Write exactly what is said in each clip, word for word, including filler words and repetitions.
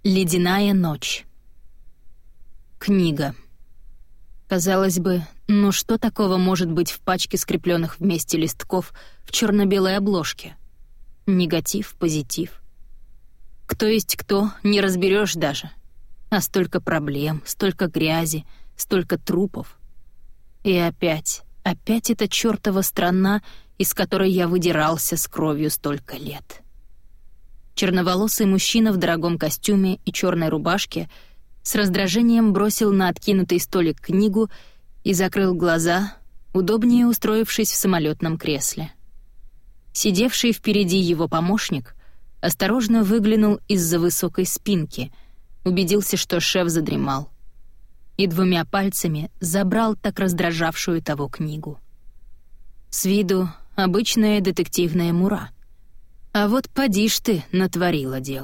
Ледяная ночь. Книга. Казалось бы, ну что такого может быть в пачке скрепленных вместе листков в черно-белой обложке? Негатив, позитив. Кто есть кто, не разберешь даже. А столько проблем, столько грязи, столько трупов. И опять, опять эта чёртова страна, из которой я выдирался с кровью столько лет. Черноволосый мужчина в дорогом костюме и черной рубашке с раздражением бросил на откинутый столик книгу и закрыл глаза, удобнее устроившись в самолетном кресле. Сидевший впереди его помощник осторожно выглянул из-за высокой спинки, убедился, что шеф задремал, и двумя пальцами забрал так раздражавшую того книгу. С виду обычная детективная мура. А вот поди ж ты натворила дел.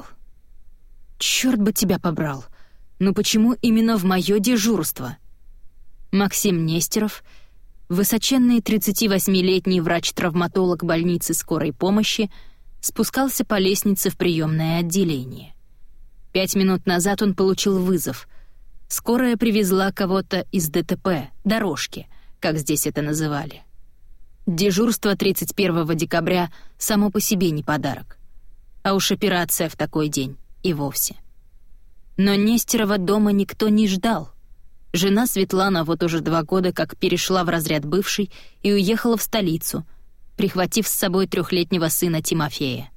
Чёрт бы тебя побрал! Ну почему именно в моё дежурство? Максим Нестеров, высоченный тридцативосьмилетний врач-травматолог больницы скорой помощи, спускался по лестнице в приёмное отделение. Пять минут назад он получил вызов. Скорая привезла кого-то из ДТП, дорожки, как здесь это называли. Дежурство тридцать первого декабря само по себе не подарок. А уж операция в такой день и вовсе. Но Нестерова дома никто не ждал. Жена Светлана вот уже два года как перешла в разряд бывшей и уехала в столицу, прихватив с собой трехлетнего сына Тимофея.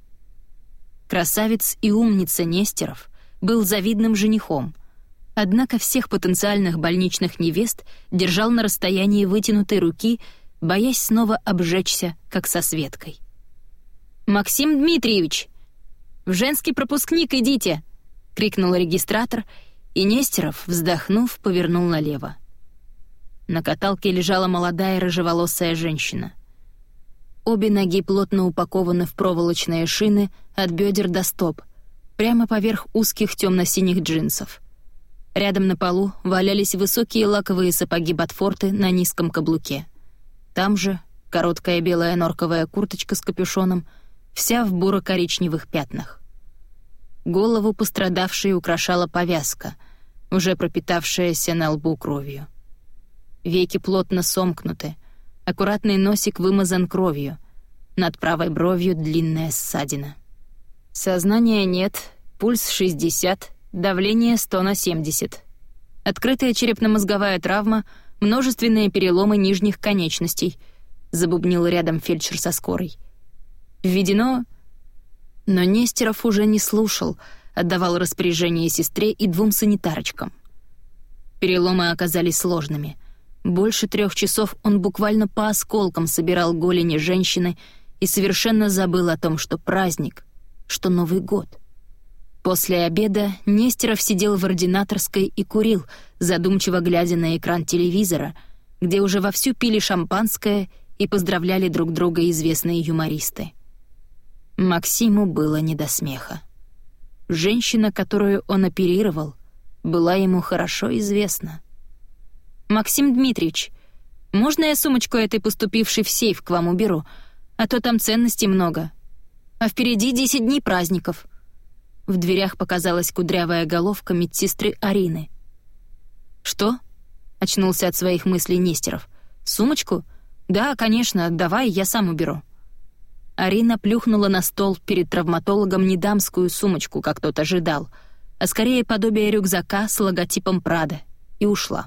Красавец и умница Нестеров был завидным женихом, однако всех потенциальных больничных невест держал на расстоянии вытянутой руки, боясь снова обжечься, как со Светкой. «Максим Дмитриевич! В женский пропускник идите!» — крикнул регистратор, и Нестеров, вздохнув, повернул налево. На каталке лежала молодая рыжеволосая женщина. Обе ноги плотно упакованы в проволочные шины от бедер до стоп, прямо поверх узких темно-синих джинсов. Рядом на полу валялись высокие лаковые сапоги Ботфорты на низком каблуке. Там же короткая белая норковая курточка с капюшоном, вся в буро-коричневых пятнах. Голову пострадавшей украшала повязка, уже пропитавшаяся на лбу кровью. Веки плотно сомкнуты, аккуратный носик вымазан кровью, над правой бровью длинная ссадина. Сознания нет, пульс шестьдесят, давление сто на семьдесят. Открытая черепно-мозговая травма, множественные переломы нижних конечностей, забубнил рядом фельдшер со скорой. Введено... Но Нестеров уже не слушал, отдавал распоряжение сестре и двум санитарочкам. Переломы оказались сложными. Больше трех часов он буквально по осколкам собирал голени женщины и совершенно забыл о том, что праздник, что Новый год. После обеда Нестеров сидел в ординаторской и курил, задумчиво глядя на экран телевизора, где уже вовсю пили шампанское и поздравляли друг друга известные юмористы. Максиму было не до смеха. Женщина, которую он оперировал, была ему хорошо известна. «Максим Дмитриевич, можно я сумочку этой поступившей в сейф к вам уберу, а то там ценностей много. А впереди десять дней праздников». В дверях показалась кудрявая головка медсестры Арины. «Что?» — очнулся от своих мыслей Нестеров. «Сумочку? Да, конечно, давай, я сам уберу». Арина плюхнула на стол перед травматологом не дамскую сумочку, как тот ожидал, а скорее подобие рюкзака с логотипом Прада, и ушла.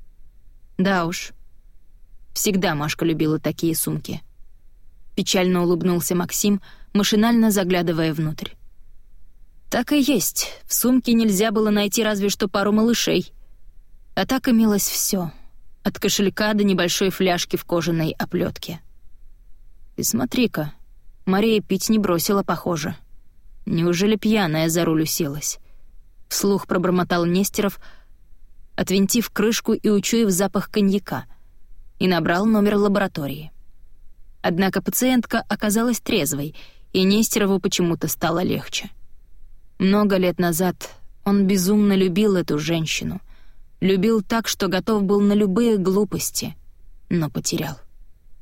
Да уж, всегда Машка любила такие сумки. Печально улыбнулся Максим, машинально заглядывая внутрь. Так и есть, в сумке нельзя было найти разве что пару малышей. А так имелось все, от кошелька до небольшой фляжки в кожаной оплетке. И смотри-ка, Мария пить не бросила, похоже. Неужели пьяная за руль уселась? Вслух пробормотал Нестеров, отвинтив крышку и учуяв запах коньяка, и набрал номер лаборатории. Однако пациентка оказалась трезвой, и Нестерову почему-то стало легче. Много лет назад он безумно любил эту женщину, любил так, что готов был на любые глупости, но потерял.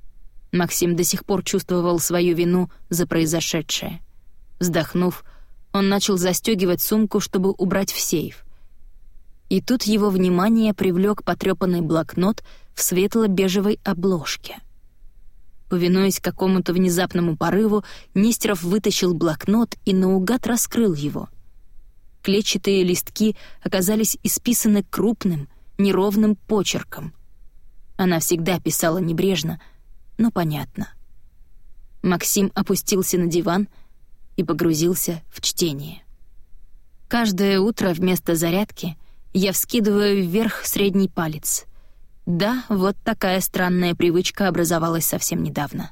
Максим до сих пор чувствовал свою вину за произошедшее. Вздохнув, Он начал застегивать сумку, чтобы убрать в сейф. И тут его внимание привлек потрепанный блокнот в светло-бежевой обложке. Повинуясь какому-то внезапному порыву, Нестеров вытащил блокнот и наугад раскрыл его. Клетчатые листки оказались исписаны крупным, неровным почерком. Она всегда писала небрежно, но понятно. Максим опустился на диван и погрузился в чтение. Каждое утро вместо зарядки я вскидываю вверх средний палец. Да, вот такая странная привычка образовалась совсем недавно.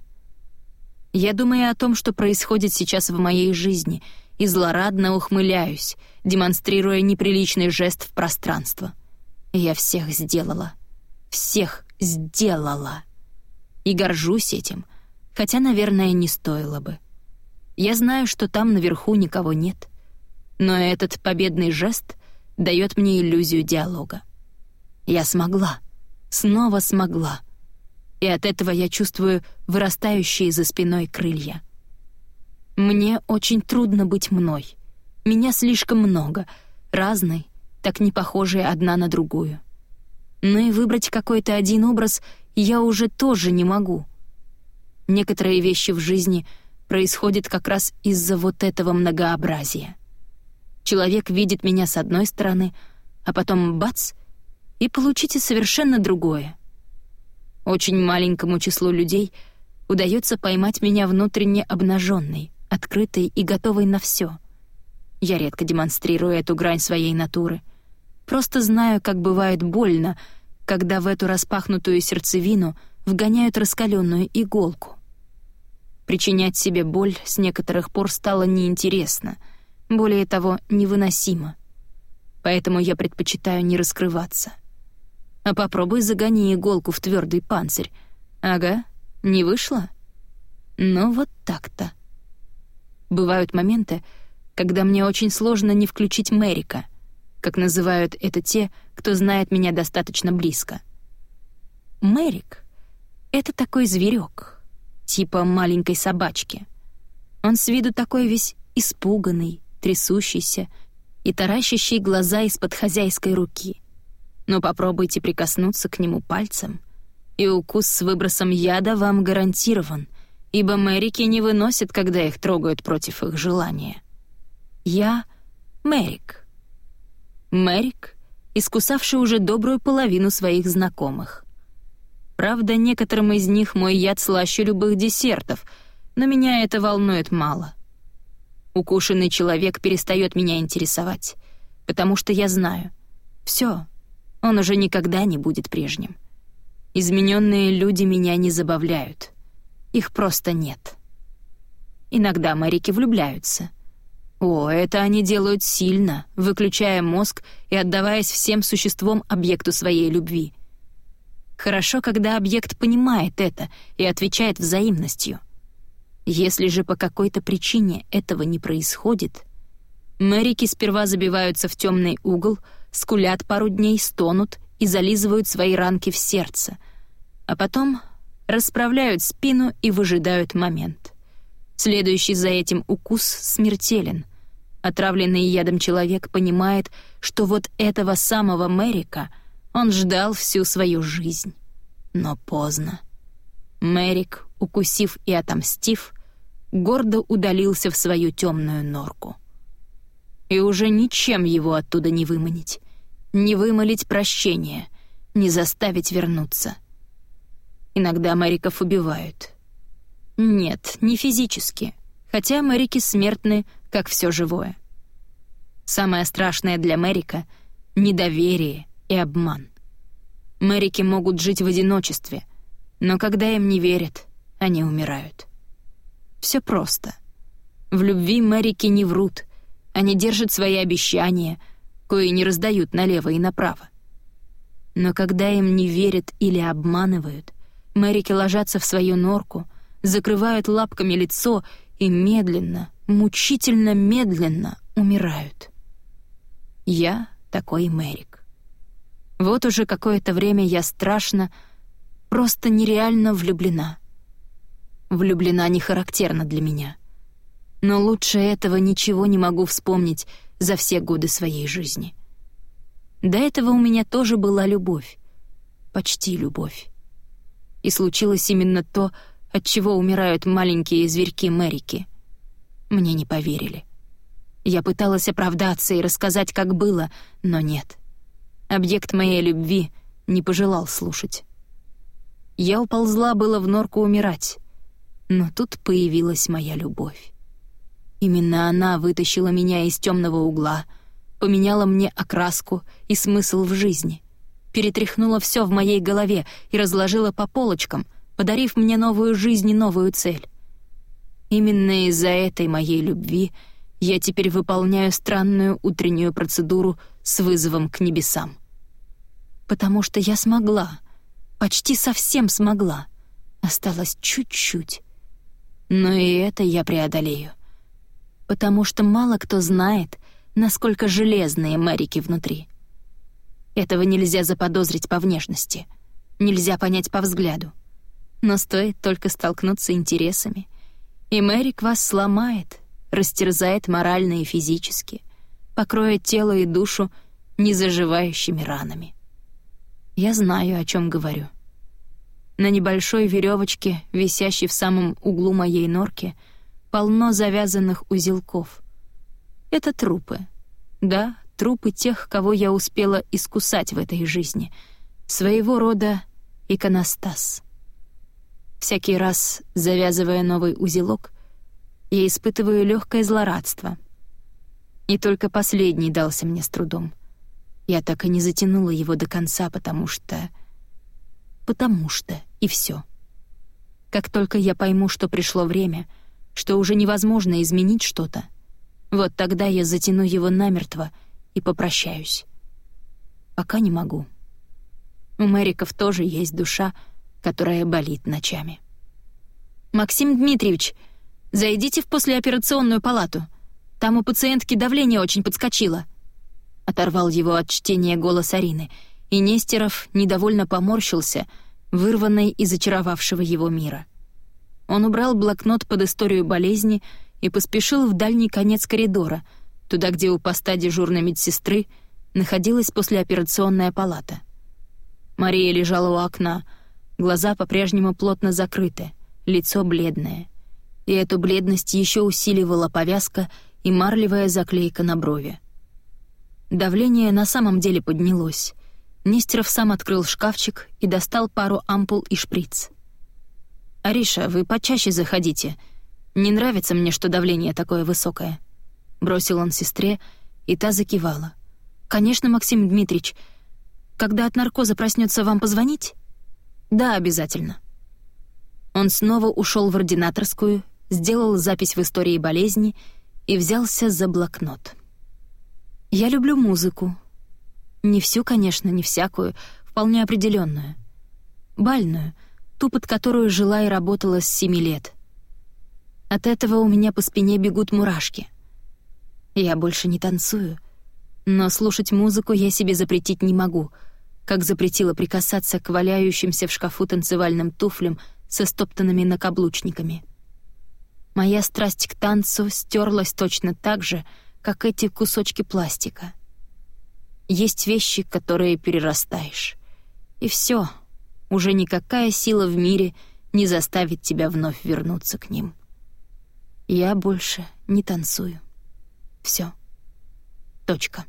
Я думаю о том, что происходит сейчас в моей жизни, и злорадно ухмыляюсь, демонстрируя неприличный жест в пространство. Я всех сделала. Всех сделала. И горжусь этим, хотя, наверное, не стоило бы. Я знаю, что там наверху никого нет, но этот победный жест дает мне иллюзию диалога. Я смогла. Снова смогла. И от этого я чувствую вырастающие за спиной крылья. Мне очень трудно быть мной. Меня слишком много, разной, так не похожие одна на другую. Но и выбрать какой-то один образ я уже тоже не могу. Некоторые вещи в жизни происходят как раз из-за вот этого многообразия. Человек видит меня с одной стороны, а потом бац, и получите совершенно другое. Очень маленькому числу людей удается поймать меня внутренне обнаженной, открытой и готовой на все. Я редко демонстрирую эту грань своей натуры. Просто знаю, как бывает больно, когда в эту распахнутую сердцевину вгоняют раскаленную иголку. Причинять себе боль с некоторых пор стало неинтересно, более того, невыносимо. Поэтому я предпочитаю не раскрываться. А попробуй загони иголку в твердый панцирь. Ага, не вышло? Ну вот так-то. Бывают моменты, когда мне очень сложно не включить Мэрика, как называют это те, кто знает меня достаточно близко. Мэрик — это такой зверек, типа маленькой собачки. Он с виду такой весь испуганный, трясущийся и таращащий глаза из-под хозяйской руки. Но попробуйте прикоснуться к нему пальцем, и укус с выбросом яда вам гарантирован, ибо Мэрики не выносят, когда их трогают против их желания. Я — Мэрик. Мэрик, искусавший уже добрую половину своих знакомых. Правда, некоторым из них мой яд слаще любых десертов, но меня это волнует мало. Укушенный человек перестает меня интересовать, потому что я знаю — все, он уже никогда не будет прежним. Измененные люди меня не забавляют. Их просто нет. Иногда Мэрики влюбляются. О, это они делают сильно, выключая мозг и отдаваясь всем существом объекту своей любви. Хорошо, когда объект понимает это и отвечает взаимностью. Если же по какой-то причине этого не происходит, Мэрики сперва забиваются в темный угол, скулят пару дней, стонут и зализывают свои ранки в сердце, а потом расправляют спину и выжидают момент. Следующий за этим укус смертелен. Отравленный ядом человек понимает, что вот этого самого Мэрика он ждал всю свою жизнь. Но поздно. Мэрик, укусив и отомстив, гордо удалился в свою темную норку. И уже ничем его оттуда не выманить, не вымолить прощения, не заставить вернуться. Иногда Мэриков убивают. Нет, не физически, хотя Мэрики смертны, как все живое. Самое страшное для Мэрика — недоверие и обман. Мэрики могут жить в одиночестве, но когда им не верят, они умирают. Все просто. В любви Мэрики не врут, они держат свои обещания, кои не раздают налево и направо. Но когда им не верят или обманывают, Мэрики ложатся в свою норку, закрывают лапками лицо и медленно, мучительно медленно умирают. Я такой Мэрик. Вот уже какое-то время я страшно, просто нереально влюблена. Влюблена не характерно для меня. Но лучше этого ничего не могу вспомнить за все годы своей жизни. До этого у меня тоже была любовь. Почти любовь. И случилось именно то, от чего умирают маленькие зверьки Мэрики. Мне не поверили. Я пыталась оправдаться и рассказать, как было, но нет. Объект моей любви не пожелал слушать. Я уползла было в норку умирать, но тут появилась моя любовь. Именно она вытащила меня из темного угла, поменяла мне окраску и смысл в жизни, перетряхнула все в моей голове и разложила по полочкам, подарив мне новую жизнь и новую цель. Именно из-за этой моей любви я теперь выполняю странную утреннюю процедуру с вызовом к небесам. Потому что я смогла, почти совсем смогла. Осталось чуть-чуть. Но и это я преодолею. Потому что мало кто знает, насколько железные Мэрики внутри. Этого нельзя заподозрить по внешности, нельзя понять по взгляду. Но стоит только столкнуться интересами, и Мэрик вас сломает, растерзает морально и физически, покроет тело и душу незаживающими ранами. Я знаю, о чем говорю. На небольшой веревочке, висящей в самом углу моей норки, полно завязанных узелков. Это трупы. Да, трупы тех, кого я успела искусать в этой жизни. Своего рода иконостас. Всякий раз, завязывая новый узелок, я испытываю легкое злорадство. И только последний дался мне с трудом. Я так и не затянула его до конца, потому что... Потому что... И все. Как только я пойму, что пришло время, что уже невозможно изменить что-то, вот тогда я затяну его намертво и попрощаюсь. Пока не могу. У Мэриков тоже есть душа, которая болит ночами. «Максим Дмитриевич, зайдите в послеоперационную палату. Там у пациентки давление очень подскочило». Оторвал его от чтения голос Арины, и Нестеров недовольно поморщился, вырванный из очаровавшего его мира. Он убрал блокнот под историю болезни и поспешил в дальний конец коридора, туда, где у поста дежурной медсестры находилась послеоперационная палата. Мария лежала у окна, глаза по-прежнему плотно закрыты, лицо бледное. И эту бледность еще усиливала повязка и марлевая заклейка на брови. Давление на самом деле поднялось. Нестеров сам открыл шкафчик и достал пару ампул и шприц. «Ариша, вы почаще заходите. Не нравится мне, что давление такое высокое». Бросил он сестре, и та закивала. «Конечно, Максим Дмитриевич. Когда от наркоза проснется, вам позвонить?» «Да, обязательно». Он снова ушел в ординаторскую, сделал запись в истории болезни и взялся за блокнот. «Я люблю музыку. Не всю, конечно, не всякую, вполне определенную. Бальную, ту, под которую жила и работала с семи лет. От этого у меня по спине бегут мурашки. Я больше не танцую, но слушать музыку я себе запретить не могу, как запретила прикасаться к валяющимся в шкафу танцевальным туфлям со стоптанными накаблучниками. Моя страсть к танцу стерлась точно так же, как эти кусочки пластика. Есть вещи, которые перерастаешь. И все, уже никакая сила в мире не заставит тебя вновь вернуться к ним. Я больше не танцую. Все. Точка.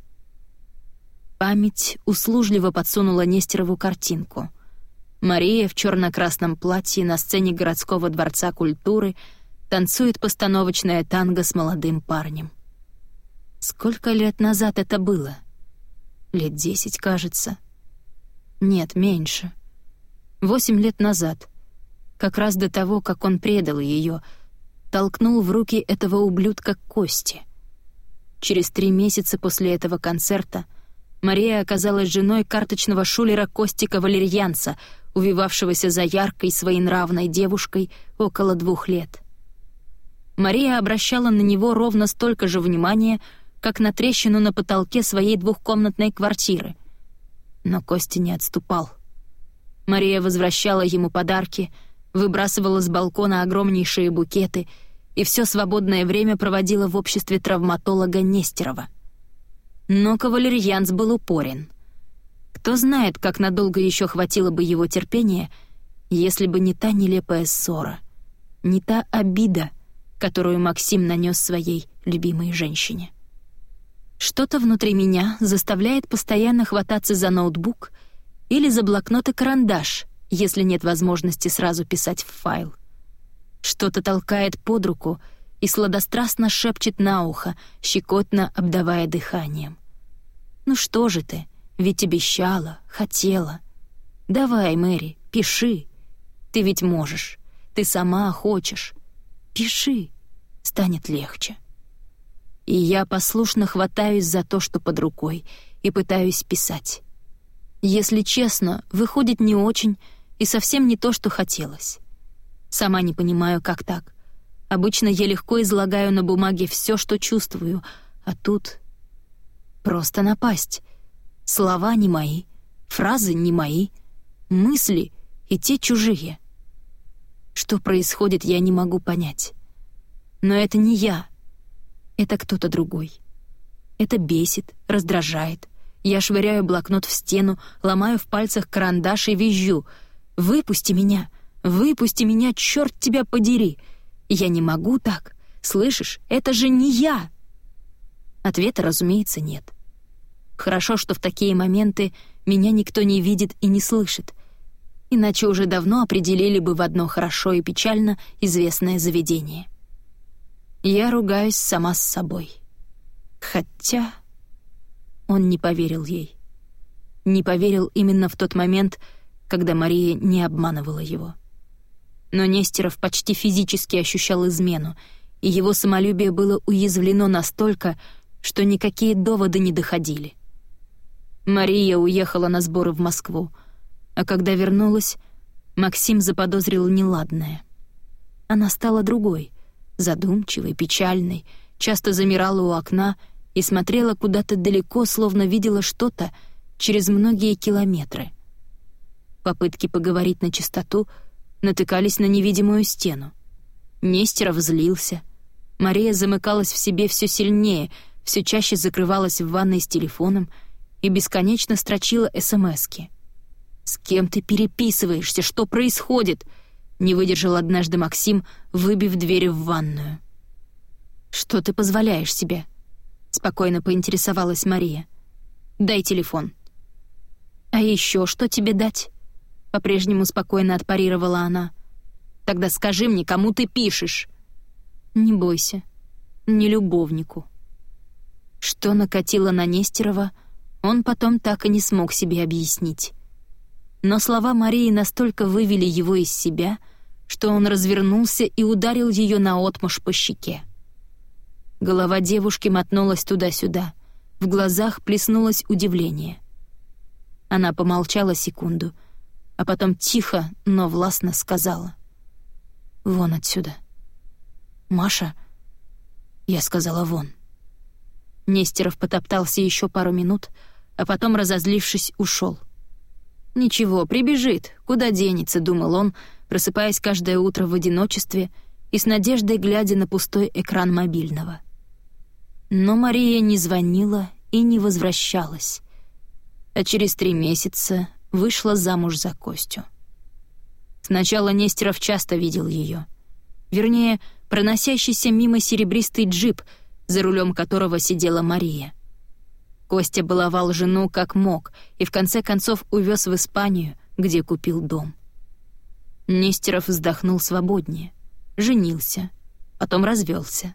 Память услужливо подсунула Нестерову картинку. Мария в черно-красном платье на сцене городского дворца культуры танцует постановочное танго с молодым парнем. Сколько лет назад это было? Лет десять, кажется. Нет, меньше. Восемь лет назад. Как раз до того, как он предал ее, толкнул в руки этого ублюдка Кости. Через три месяца после этого концерта Мария оказалась женой карточного шулера Костика Валерьянца, увивавшегося за яркой своенравной девушкой около двух лет. Мария обращала на него ровно столько же внимания, как на трещину на потолке своей двухкомнатной квартиры. Но Костя не отступал. Мария возвращала ему подарки, выбрасывала с балкона огромнейшие букеты и все свободное время проводила в обществе травматолога Нестерова. Но кавалерьянц был упорен. Кто знает, как надолго еще хватило бы его терпения, если бы не та нелепая ссора, не та обида, которую Максим нанес своей любимой женщине. Что-то внутри меня заставляет постоянно хвататься за ноутбук или за блокнот и карандаш, если нет возможности сразу писать в файл. Что-то толкает под руку и сладострастно шепчет на ухо, щекотно обдавая дыханием. «Ну что же ты, ведь обещала, хотела. Давай, Мэри, пиши. Ты ведь можешь, ты сама хочешь. Пиши, станет легче». И я послушно хватаюсь за то, что под рукой, и пытаюсь писать. Если честно, выходит не очень и совсем не то, что хотелось. Сама не понимаю, как так. Обычно я легко излагаю на бумаге все, что чувствую, а тут просто напасть. Слова не мои, фразы не мои, мысли и те чужие. Что происходит, я не могу понять. Но это не я. Это кто-то другой. Это бесит, раздражает. Я швыряю блокнот в стену, ломаю в пальцах карандаш и визжу. «Выпусти меня! Выпусти меня, черт тебя подери! Я не могу так! Слышишь, это же не я!» Ответа, разумеется, нет. Хорошо, что в такие моменты меня никто не видит и не слышит. Иначе уже давно определили бы в одно хорошо и печально известное заведение. Я ругаюсь сама с собой. Хотя он не поверил ей. Не поверил именно в тот момент, когда Мария не обманывала его. Но Нестеров почти физически ощущал измену, и его самолюбие было уязвлено настолько, что никакие доводы не доходили. Мария уехала на сборы в Москву, а когда вернулась, Максим заподозрил неладное. Она стала другой, задумчивой, печальной, часто замирала у окна и смотрела куда-то далеко, словно видела что-то через многие километры. Попытки поговорить на чистоту натыкались на невидимую стену. Нестеров злился. Мария замыкалась в себе все сильнее, все чаще закрывалась в ванной с телефоном и бесконечно строчила эсэмэски. «С кем ты переписываешься? Что происходит?» Не выдержал однажды Максим, выбив двери в ванную. «Что ты позволяешь себе?» — спокойно поинтересовалась Мария. «Дай телефон». «А еще что тебе дать?» — по-прежнему спокойно отпарировала она. «Тогда скажи мне, кому ты пишешь?» «Не бойся, не любовнику». Что накатило на Нестерова, он потом так и не смог себе объяснить. Но слова Марии настолько вывели его из себя, что он развернулся и ударил ее наотмашь по щеке. Голова девушки мотнулась туда-сюда, в глазах плеснулось удивление. Она помолчала секунду, а потом тихо, но властно сказала: «Вон отсюда». «Маша?» Я сказала: «Вон». Нестеров потоптался еще пару минут, а потом, разозлившись, ушел. «Ничего, прибежит, куда денется», — думал он, просыпаясь каждое утро в одиночестве и с надеждой глядя на пустой экран мобильного. Но Мария не звонила и не возвращалась, а через три месяца вышла замуж за Костю. Сначала Нестеров часто видел ее. Вернее, проносящийся мимо серебристый джип, за рулем которого сидела Мария. Костя баловал жену как мог и в конце концов увез в Испанию, где купил дом. Нестеров вздохнул свободнее, женился, потом развелся.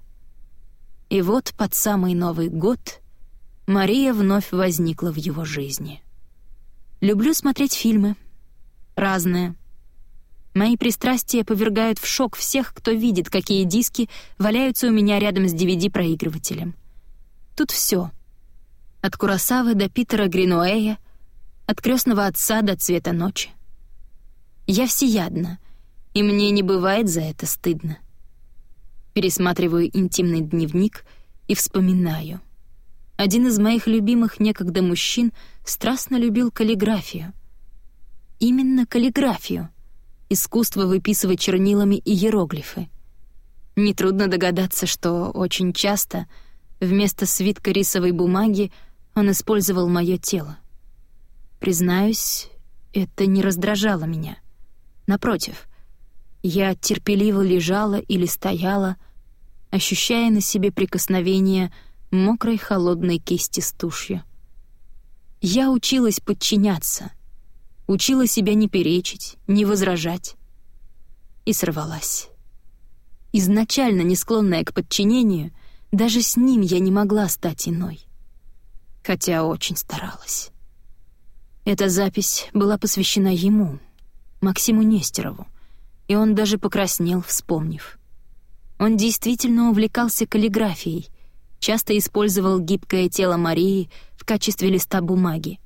И вот под самый Новый год Мария вновь возникла в его жизни. Люблю смотреть фильмы. Разные. Мои пристрастия повергают в шок всех, кто видит, какие диски валяются у меня рядом с ди ви ди-проигрывателем. Тут все. От Куросавы до Питера Гринуэя, от «Крестного отца» до «Цвета ночи». Я всеядна, и мне не бывает за это стыдно. Пересматриваю интимный дневник и вспоминаю. Один из моих любимых некогда мужчин страстно любил каллиграфию. Именно каллиграфию. Искусство выписывать чернилами иероглифы. Нетрудно догадаться, что очень часто вместо свитка рисовой бумаги он использовал моё тело. Признаюсь, это не раздражало меня. Напротив, я терпеливо лежала или стояла, ощущая на себе прикосновение мокрой холодной кисти с тушью. Я училась подчиняться, учила себя не перечить, не возражать. И сорвалась. Изначально не склонная к подчинению, даже с ним я не могла стать иной. Хотя очень старалась. Эта запись была посвящена ему, Максиму Нестерову, и он даже покраснел, вспомнив. Он действительно увлекался каллиграфией, часто использовал гибкое тело Марии в качестве листа бумаги.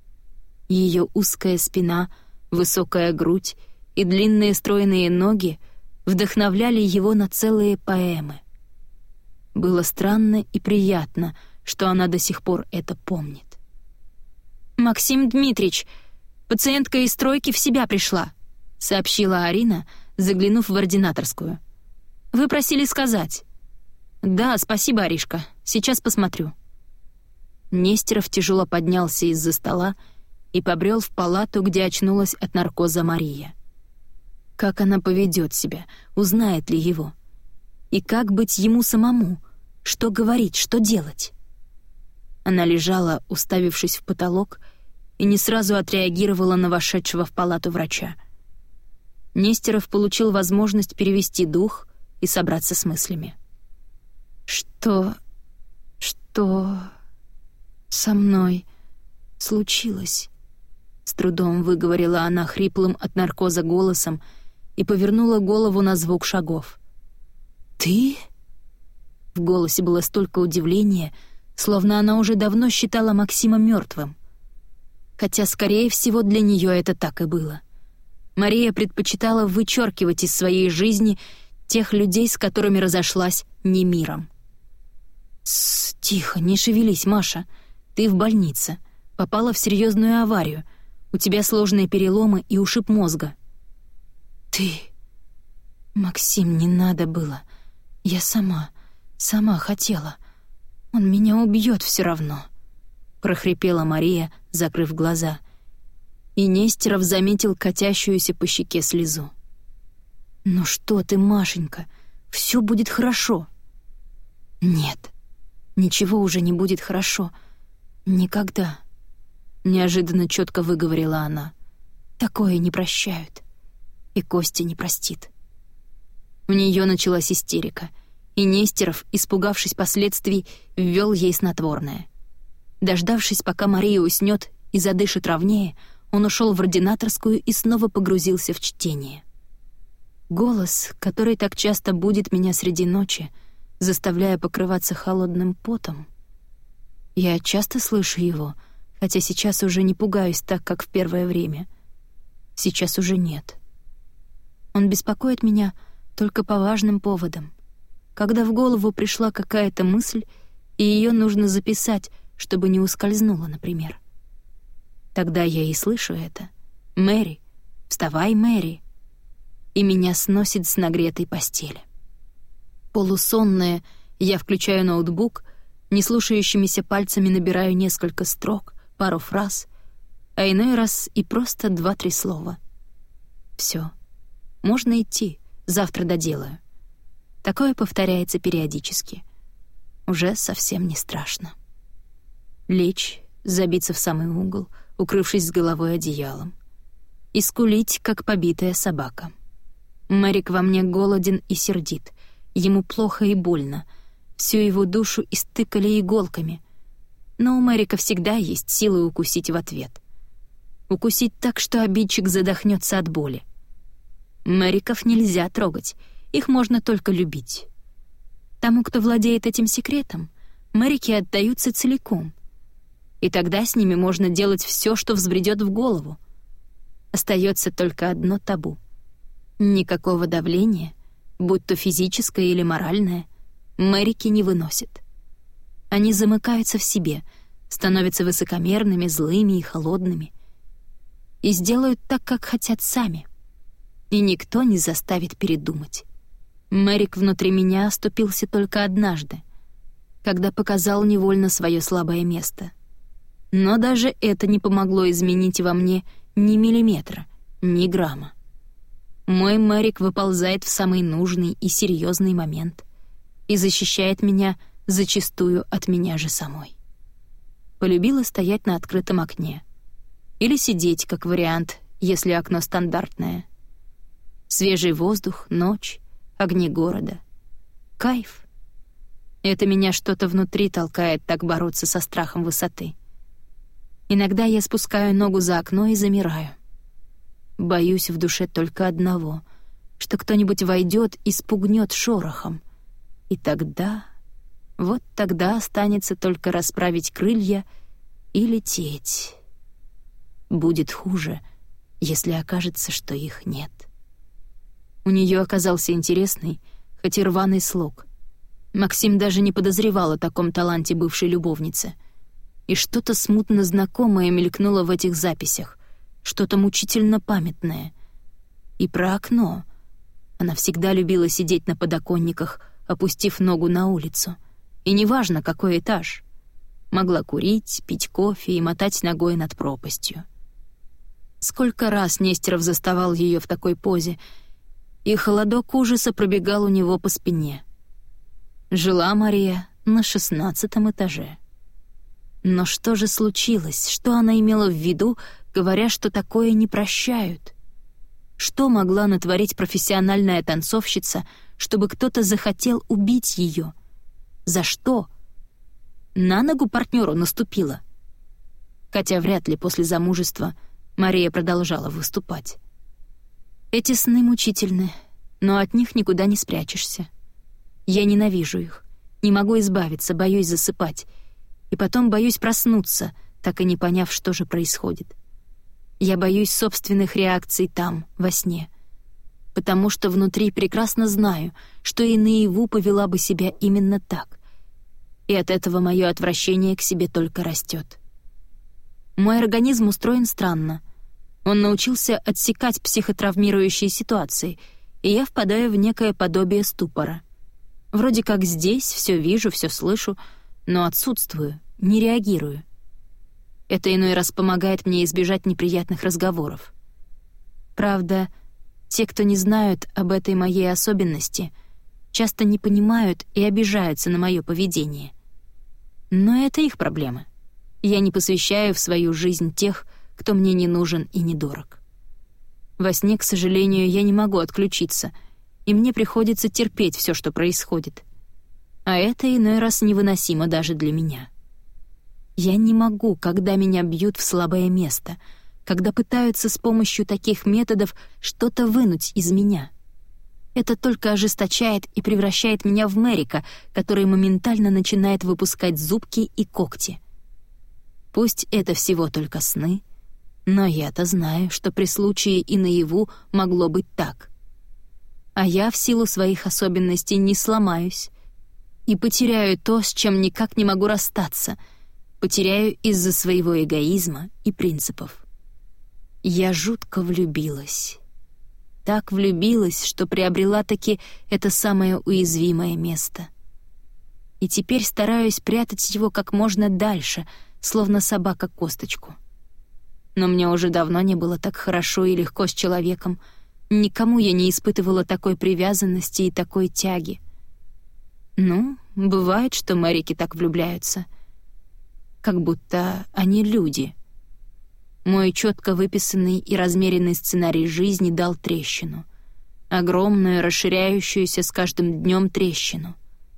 Ее узкая спина, высокая грудь и длинные стройные ноги вдохновляли его на целые поэмы. Было странно и приятно, что она до сих пор это помнит. «Максим Дмитрич, пациентка из стройки в себя пришла», — сообщила Арина, заглянув в ординаторскую. «Вы просили сказать». «Да, спасибо, Аришка, сейчас посмотрю». Нестеров тяжело поднялся из-за стола и побрел в палату, где очнулась от наркоза Мария. Как она поведет себя, узнает ли его? И как быть ему самому? Что говорить, что делать? Она лежала, уставившись в потолок, и не сразу отреагировала на вошедшего в палату врача. Нестеров получил возможность перевести дух и собраться с мыслями. «Что... что... со мной случилось?» С трудом выговорила она хриплым от наркоза голосом и повернула голову на звук шагов. «Ты?» В голосе было столько удивления, словно она уже давно считала Максима мертвым. Хотя, скорее всего, для нее это так и было. Мария предпочитала вычеркивать из своей жизни тех людей, с которыми разошлась не миром. «Тссс, тихо, не шевелись, Маша. Ты в больнице. Попала в серьезную аварию. У тебя сложные переломы и ушиб мозга». «Ты...» «Максим, не надо было. Я сама, сама хотела. Он меня убьет все равно», — прохрипела Мария, закрыв глаза. И Нестеров заметил катящуюся по щеке слезу. «Ну что ты, Машенька, все будет хорошо». «Нет, ничего уже не будет хорошо. Никогда», — неожиданно четко выговорила она. «Такое не прощают. И Костя не простит». У нее началась истерика, и Нестеров, испугавшись последствий, ввел ей снотворное. Дождавшись, пока Мария уснет и задышит ровнее, он ушел в ординаторскую и снова погрузился в чтение. Голос, который так часто будит меня среди ночи, заставляя покрываться холодным потом. Я часто слышу его, хотя сейчас уже не пугаюсь так, как в первое время. Сейчас уже нет. Он беспокоит меня только по важным поводам. Когда в голову пришла какая-то мысль, и ее нужно записать, чтобы не ускользнула, например. Тогда я и слышу это. «Мэри, вставай, Мэри!» И меня сносит с нагретой постели. Полусонная, я включаю ноутбук, неслушающимися пальцами набираю несколько строк, пару фраз, а иной раз и просто два-три слова. Все, можно идти, завтра доделаю. Такое повторяется периодически. Уже совсем не страшно. Лечь, забиться в самый угол, укрывшись с головой одеялом. И скулить, как побитая собака. Мэрик во мне голоден и сердит. Ему плохо и больно. Всю его душу истыкали иголками. Но у Мэрика всегда есть силы укусить в ответ. Укусить так, что обидчик задохнется от боли. Мэриков нельзя трогать, их можно только любить. Тому, кто владеет этим секретом, Мэрики отдаются целиком. И тогда с ними можно делать все, что взбредет в голову. Остается только одно табу. Никакого давления, будь то физическое или моральное, Мэрики не выносят. Они замыкаются в себе, становятся высокомерными, злыми и холодными. И сделают так, как хотят сами. И никто не заставит передумать. Мэрик внутри меня оступился только однажды, когда показал невольно свое слабое место. Но даже это не помогло изменить во мне ни миллиметра, ни грамма. Мой Мэрик выползает в самый нужный и серьезный момент и защищает меня зачастую от меня же самой. Полюбила стоять на открытом окне. Или сидеть, как вариант, если окно стандартное. Свежий воздух, ночь, огни города. Кайф. Это меня что-то внутри толкает так бороться со страхом высоты. Иногда я спускаю ногу за окно и замираю. Боюсь в душе только одного, что кто-нибудь войдет и спугнет шорохом. И тогда... Вот тогда останется только расправить крылья и лететь. Будет хуже, если окажется, что их нет. У нее оказался интересный, хоть и рваный слог. Максим даже не подозревал о таком таланте бывшей любовницы. И что-то смутно знакомое мелькнуло в этих записях, что-то мучительно памятное. И про окно. Она всегда любила сидеть на подоконниках, опустив ногу на улицу. И неважно, какой этаж. Могла курить, пить кофе и мотать ногой над пропастью. Сколько раз Нестеров заставал ее в такой позе, и холодок ужаса пробегал у него по спине. Жила Мария на шестнадцатом этаже. Но что же случилось? Что она имела в виду, говоря, что такое не прощают? Что могла натворить профессиональная танцовщица, чтобы кто-то захотел убить ее? За что? На ногу партнеру наступила. Хотя вряд ли после замужества Мария продолжала выступать. Эти сны мучительны, но от них никуда не спрячешься. Я ненавижу их, не могу избавиться, боюсь засыпать. И потом боюсь проснуться, так и не поняв, что же происходит. Я боюсь собственных реакций там, во сне. Потому что внутри прекрасно знаю, что и наяву повела бы себя именно так. И от этого мое отвращение к себе только растет. Мой организм устроен странно. Он научился отсекать психотравмирующие ситуации, и я впадаю в некое подобие ступора. Вроде как здесь все вижу, все слышу, но отсутствую, не реагирую. Это иной раз помогает мне избежать неприятных разговоров. Правда, те, кто не знают об этой моей особенности, часто не понимают и обижаются на мое поведение. Но это их проблемы. Я не посвящаю в свою жизнь тех, кто мне не нужен и недорог. Во сне, к сожалению, я не могу отключиться, и мне приходится терпеть все, что происходит. А это иной раз невыносимо даже для меня. Я не могу, когда меня бьют в слабое место, когда пытаются с помощью таких методов что-то вынуть из меня. Это только ожесточает и превращает меня в Мэрика, который моментально начинает выпускать зубки и когти. Пусть это всего только сны, но я-то знаю, что при случае и наяву могло быть так. А я в силу своих особенностей не сломаюсь и потеряю то, с чем никак не могу расстаться, потеряю из-за своего эгоизма и принципов. Я жутко влюбилась. Так влюбилась, что приобрела таки это самое уязвимое место. И теперь стараюсь прятать его как можно дальше, словно собака косточку. Но мне уже давно не было так хорошо и легко с человеком. Никому я не испытывала такой привязанности и такой тяги. Ну, бывает, что мэрики так влюбляются. Как будто они люди. Мой четко выписанный и размеренный сценарий жизни дал трещину. Огромную, расширяющуюся с каждым днем трещину.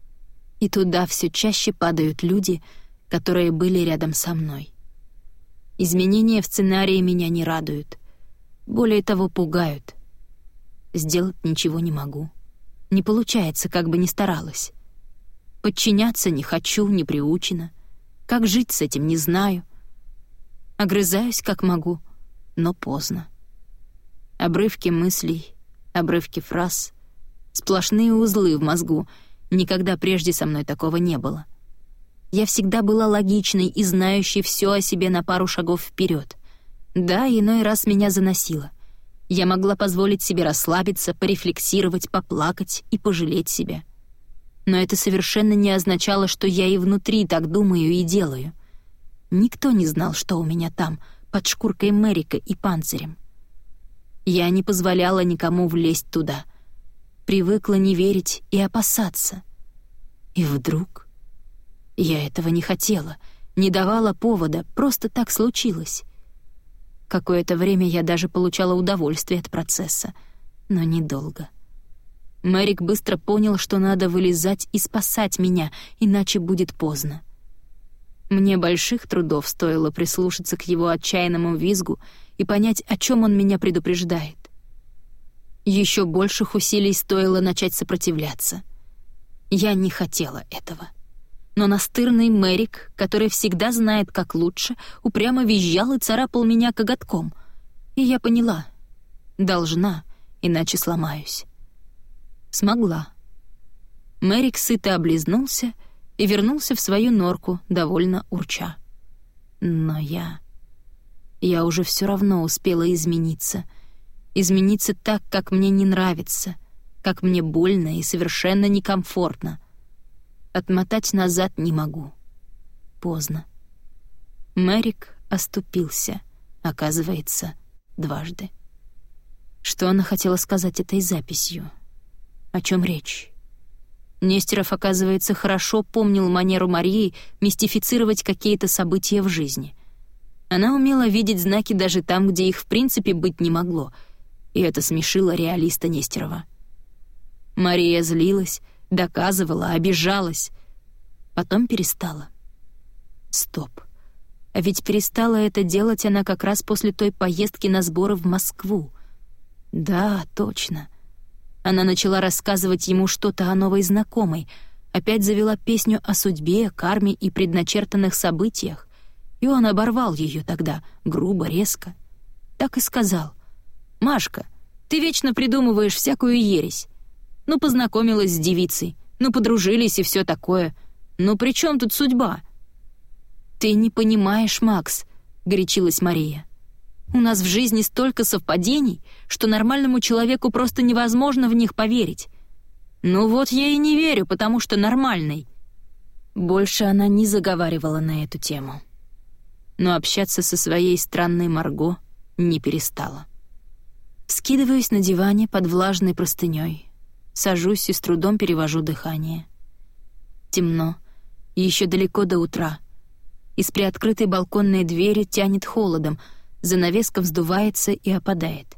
И туда все чаще падают люди, которые были рядом со мной. Изменения в сценарии меня не радуют. Более того, пугают. Сделать ничего не могу. Не получается, как бы ни старалась. Подчиняться не хочу, не приучена. Как жить с этим, не знаю. Огрызаюсь, как могу, но поздно. Обрывки мыслей, обрывки фраз, сплошные узлы в мозгу. Никогда прежде со мной такого не было. Я всегда была логичной и знающей все о себе на пару шагов вперед. Да, иной раз меня заносило. Я могла позволить себе расслабиться, порефлексировать, поплакать и пожалеть себя. Но это совершенно не означало, что я и внутри так думаю и делаю. Никто не знал, что у меня там, под шкуркой Мэрика и панцирем. Я не позволяла никому влезть туда. Привыкла не верить и опасаться. И вдруг... Я этого не хотела, не давала повода, просто так случилось. Какое-то время я даже получала удовольствие от процесса, но недолго. Мэрик быстро понял, что надо вылезать и спасать меня, иначе будет поздно. Мне больших трудов стоило прислушаться к его отчаянному визгу и понять, о чем он меня предупреждает. Еще больших усилий стоило начать сопротивляться. Я не хотела этого. Но настырный Мэрик, который всегда знает, как лучше, упрямо визжал и царапал меня коготком. И я поняла. Должна, иначе сломаюсь. Смогла. Мэрик сыто облизнулся и вернулся в свою норку, довольно урча. Но я... Я уже все равно успела измениться. Измениться так, как мне не нравится, как мне больно и совершенно некомфортно. Отмотать назад не могу. Поздно. Мэрик оступился, оказывается, дважды. Что она хотела сказать этой записью? О чем речь? Нестеров, оказывается, хорошо помнил манеру Марии мистифицировать какие-то события в жизни. Она умела видеть знаки даже там, где их в принципе быть не могло, и это смешило реалиста Нестерова. Мария злилась, доказывала, обижалась. Потом перестала. Стоп. А ведь перестала это делать она как раз после той поездки на сборы в Москву. Да, точно. Она начала рассказывать ему что-то о новой знакомой, опять завела песню о судьбе, карме и предначертанных событиях, и он оборвал ее тогда, грубо, резко. Так и сказал: «Машка, ты вечно придумываешь всякую ересь. Ну, познакомилась с девицей, ну, подружились и все такое. Ну, при чем тут судьба?» «Ты не понимаешь, Макс», — горячилась Мария. «У нас в жизни столько совпадений, что нормальному человеку просто невозможно в них поверить». «Ну вот я и не верю, потому что нормальный». Больше она не заговаривала на эту тему. Но общаться со своей странной Марго не перестала. Скидываюсь на диване под влажной простыней. Сажусь и с трудом перевожу дыхание. Темно, и еще далеко до утра. Из приоткрытой балконной двери тянет холодом, занавеска вздувается и опадает.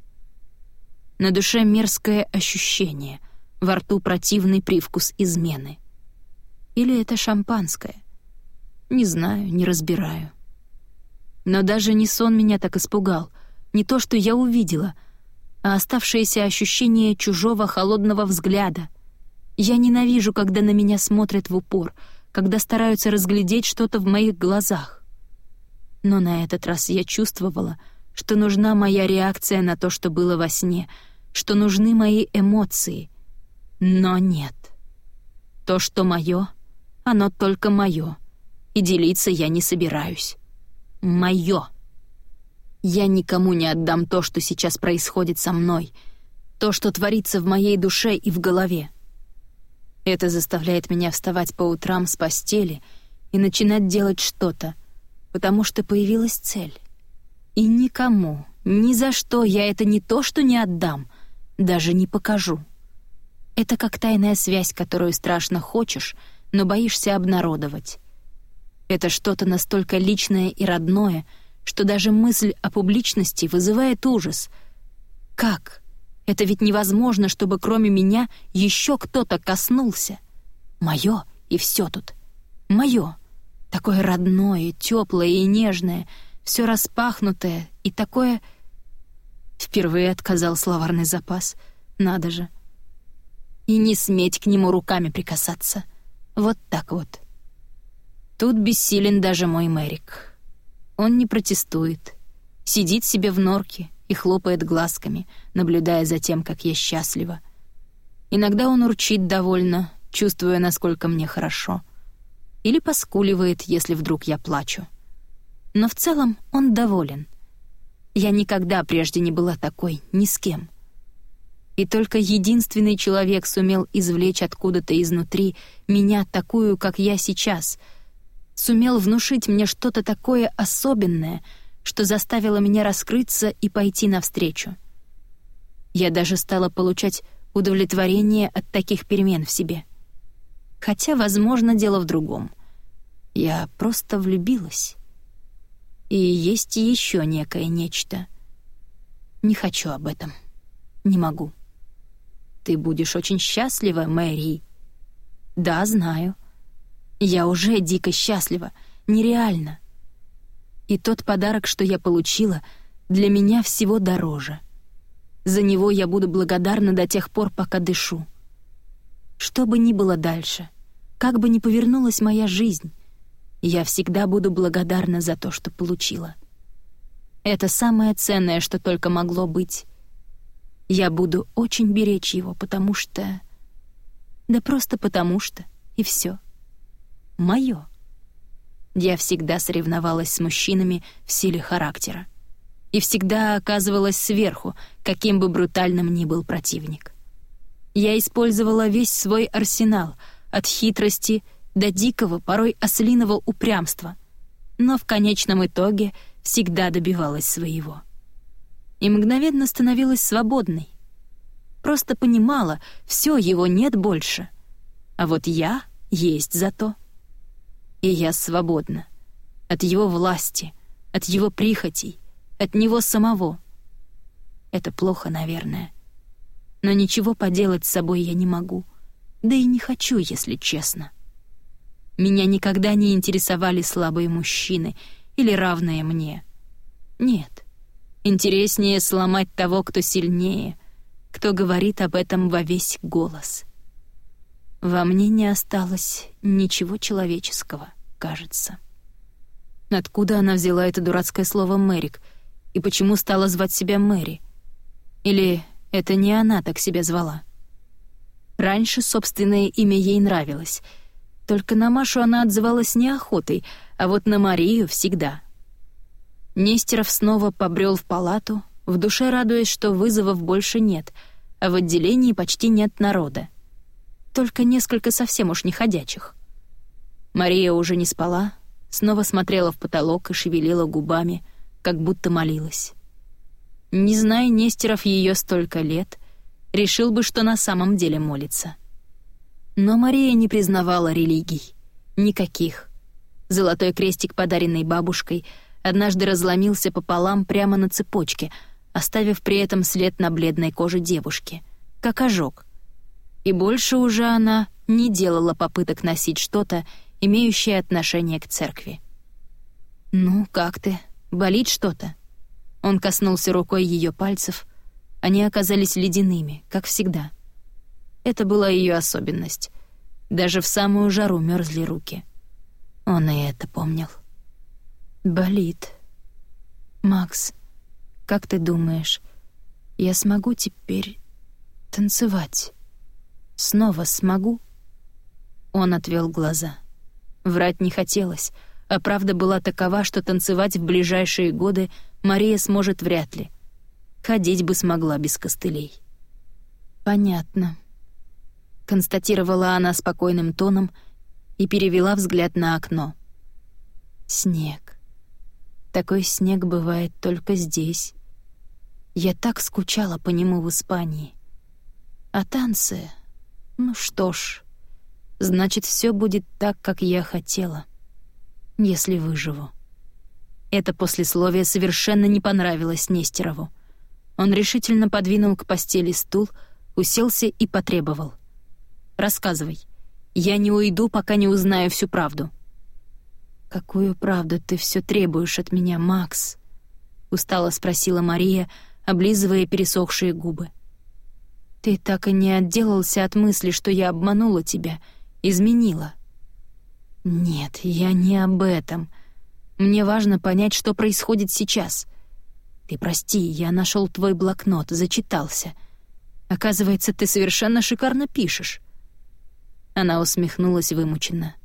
На душе мерзкое ощущение, во рту противный привкус измены. Или это шампанское? Не знаю, не разбираю. Но даже не сон меня так испугал, не то, что я увидела, а оставшееся ощущение чужого холодного взгляда. Я ненавижу, когда на меня смотрят в упор, когда стараются разглядеть что-то в моих глазах. Но на этот раз я чувствовала, что нужна моя реакция на то, что было во сне, что нужны мои эмоции. Но нет. То, что моё, оно только моё, и делиться я не собираюсь. Моё. Я никому не отдам то, что сейчас происходит со мной, то, что творится в моей душе и в голове. Это заставляет меня вставать по утрам с постели и начинать делать что-то, потому что появилась цель. И никому, ни за что я это не то, что не отдам, даже не покажу. Это как тайная связь, которую страшно хочешь, но боишься обнародовать. Это что-то настолько личное и родное, что даже мысль о публичности вызывает ужас. Как? Это ведь невозможно, чтобы кроме меня еще кто-то коснулся. Моё, и все тут. Моё. Такое родное, теплое и нежное, все распахнутое и такое... Впервые отказал словарный запас. Надо же. И не сметь к нему руками прикасаться. Вот так вот. Тут бессилен даже мой Мэрик. Он не протестует. Сидит себе в норке и хлопает глазками, наблюдая за тем, как я счастлива. Иногда он урчит довольно, чувствуя, насколько мне хорошо. Или поскуливает, если вдруг я плачу. Но в целом он доволен. Я никогда прежде не была такой, ни с кем. И только единственный человек сумел извлечь откуда-то изнутри меня такую, как я сейчас, сумел внушить мне что-то такое особенное, что заставило меня раскрыться и пойти навстречу. Я даже стала получать удовлетворение от таких перемен в себе. Хотя, возможно, дело в другом. Я просто влюбилась. И есть еще некое нечто. Не хочу об этом. Не могу. Ты будешь очень счастлива, Мэри. Да, знаю. Я уже дико счастлива. Нереально. И тот подарок, что я получила, для меня всего дороже. За него я буду благодарна до тех пор, пока дышу. Что бы ни было дальше, как бы ни повернулась моя жизнь, я всегда буду благодарна за то, что получила. Это самое ценное, что только могло быть. Я буду очень беречь его, потому что... Да просто потому что, и все. Моё. Я всегда соревновалась с мужчинами в силе характера. И всегда оказывалась сверху, каким бы брутальным ни был противник. Я использовала весь свой арсенал, от хитрости до дикого, порой ослиного упрямства, но в конечном итоге всегда добивалась своего. И мгновенно становилась свободной. Просто понимала, все, его нет больше. А вот я есть зато. И я свободна. От его власти, от его прихотей, от него самого. Это плохо, наверное. Но ничего поделать с собой я не могу. Да и не хочу, если честно. Меня никогда не интересовали слабые мужчины или равные мне. Нет. Интереснее сломать того, кто сильнее, кто говорит об этом во весь голос. Во мне не осталось ничего человеческого, кажется. Откуда она взяла это дурацкое слово «Мэрик» и почему стала звать себя Мэри? Или это не она так себя звала? Раньше собственное имя ей нравилось, только на Машу она отзывалась неохотой, а вот на Марию всегда. Нестеров снова побрел в палату, в душе радуясь, что вызовов больше нет, а в отделении почти нет народа. Только несколько совсем уж неходячих. Мария уже не спала, снова смотрела в потолок и шевелила губами, как будто молилась. Не зная Нестеров ее столько лет, решил бы, что на самом деле молится. Но Мария не признавала религий. Никаких. Золотой крестик, подаренный бабушкой, однажды разломился пополам прямо на цепочке, оставив при этом след на бледной коже девушки, как ожог. И больше уже она не делала попыток носить что-то, имеющее отношение к церкви. «Ну, как ты? Болит что-то?» Он коснулся рукой ее пальцев. Они оказались ледяными, как всегда. Это была ее особенность. Даже в самую жару мерзли руки. Он и это помнил. «Болит. Макс, как ты думаешь, я смогу теперь танцевать? Снова смогу?» Он отвел глаза. Врать не хотелось, а правда была такова, что танцевать в ближайшие годы Мария сможет вряд ли. Ходить бы смогла без костылей. «Понятно», — констатировала она спокойным тоном и перевела взгляд на окно. «Снег. Такой снег бывает только здесь. Я так скучала по нему в Испании. А танцы... Ну что ж, значит, все будет так, как я хотела, если выживу». Это послесловие совершенно не понравилось Нестерову. Он решительно подвинул к постели стул, уселся и потребовал: «Рассказывай. Я не уйду, пока не узнаю всю правду». «Какую правду ты все требуешь от меня, Макс?» — устало спросила Мария, облизывая пересохшие губы. «Ты так и не отделался от мысли, что я обманула тебя, изменила». «Нет, я не об этом. Мне важно понять, что происходит сейчас. Ты прости, я нашел твой блокнот, зачитался. Оказывается, ты совершенно шикарно пишешь». Она усмехнулась вымученно.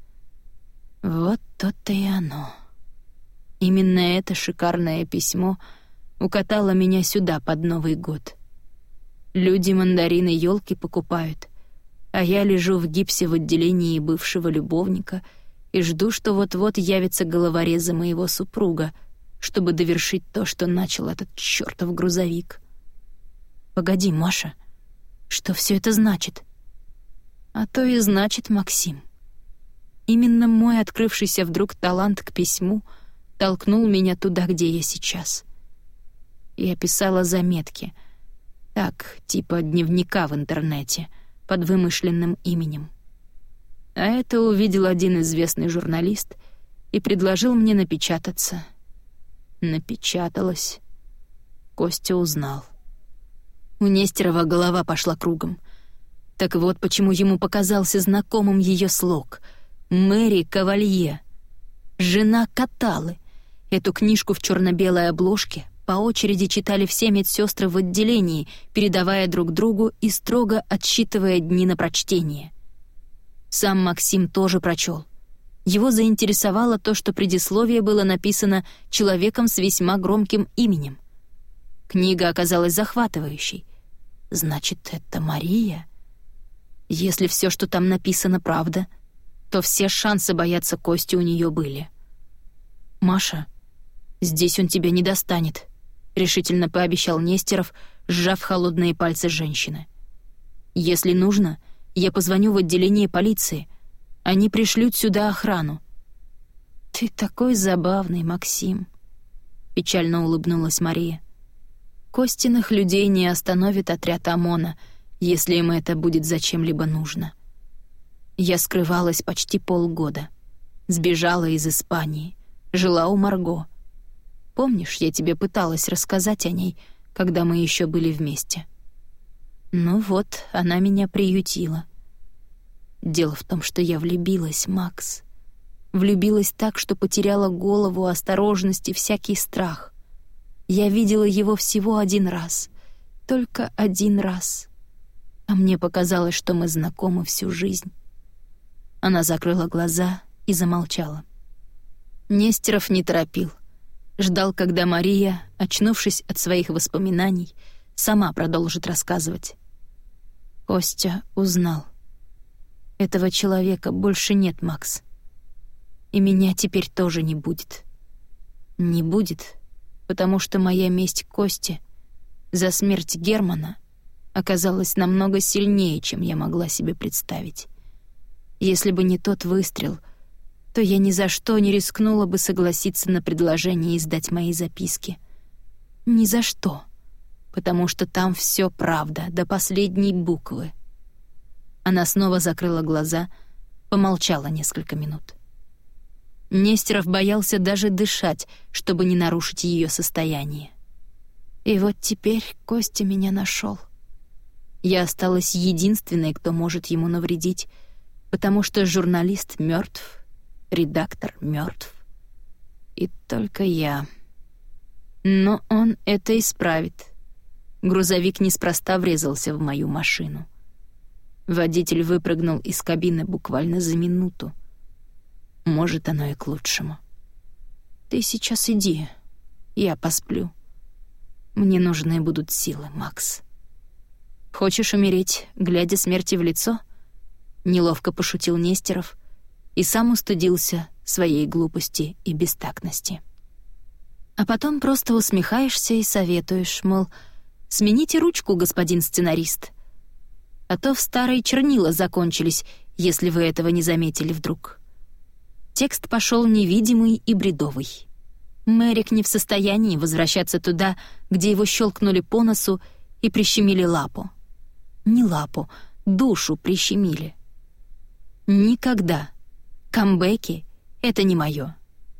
«Вот то-то и оно. Именно это шикарное письмо укатала меня сюда под Новый год. Люди мандарины елки покупают, а я лежу в гипсе в отделении бывшего любовника и жду, что вот-вот явится головореза моего супруга, чтобы довершить то, что начал этот чёртов грузовик. Погоди, Маша, что все это значит? А то и значит, Максим. Именно мой открывшийся вдруг талант к письму толкнул меня туда, где я сейчас. Я писала заметки, так, типа дневника в интернете, под вымышленным именем. А это увидел один известный журналист и предложил мне напечататься. Напечаталась. Костя узнал. У Нестерова голова пошла кругом. Так вот почему ему показался знакомым ее слог — Мэри Кавалье, жена Каталы. Эту книжку в черно-белой обложке по очереди читали все медсестры в отделении, передавая друг другу и строго отсчитывая дни на прочтение. Сам Максим тоже прочел. Его заинтересовало то, что предисловие было написано человеком с весьма громким именем. Книга оказалась захватывающей. Значит, это Мария? Если все, что там написано, правда, то все шансы бояться Кости у нее были. «Маша, здесь он тебя не достанет», — решительно пообещал Нестеров, сжав холодные пальцы женщины. «Если нужно, я позвоню в отделение полиции. Они пришлют сюда охрану». «Ты такой забавный, Максим», — печально улыбнулась Мария. «Костиных людей не остановит отряд ОМОНа, если им это будет зачем-либо нужно. Я скрывалась почти полгода. Сбежала из Испании. Жила у Марго. Помнишь, я тебе пыталась рассказать о ней, когда мы еще были вместе? Ну вот, она меня приютила. Дело в том, что я влюбилась, Макс. Влюбилась так, что потеряла голову, осторожность и всякий страх. Я видела его всего один раз. Только один раз. А мне показалось, что мы знакомы всю жизнь. Она закрыла глаза и замолчала. Нестеров не торопил. Ждал, когда Мария, очнувшись от своих воспоминаний, сама продолжит рассказывать. Костя узнал. Этого человека больше нет, Макс. И меня теперь тоже не будет. Не будет, потому что моя месть Косте за смерть Германа оказалась намного сильнее, чем я могла себе представить. Если бы не тот выстрел, то я ни за что не рискнула бы согласиться на предложение издать мои записки. Ни за что, потому что там все правда, до последней буквы. Она снова закрыла глаза, помолчала несколько минут. Нестеров боялся даже дышать, чтобы не нарушить ее состояние. И вот теперь Костя меня нашел. Я осталась единственной, кто может ему навредить, потому что журналист мертв, редактор мертв. И только я. Но он это исправит. Грузовик неспроста врезался в мою машину. Водитель выпрыгнул из кабины буквально за минуту. Может, оно и к лучшему. Ты сейчас иди, я посплю. Мне нужны будут силы, Макс. Хочешь умереть, глядя смерти в лицо? Неловко пошутил Нестеров и сам устыдился своей глупости и бестактности. А потом просто усмехаешься и советуешь, мол, смените ручку, господин сценарист. А то в старые чернила закончились, если вы этого не заметили вдруг. Текст пошел невидимый и бредовый. Мэрик не в состоянии возвращаться туда, где его щелкнули по носу и прищемили лапу. Не лапу, душу прищемили. Никогда. Камбэки — это не моё.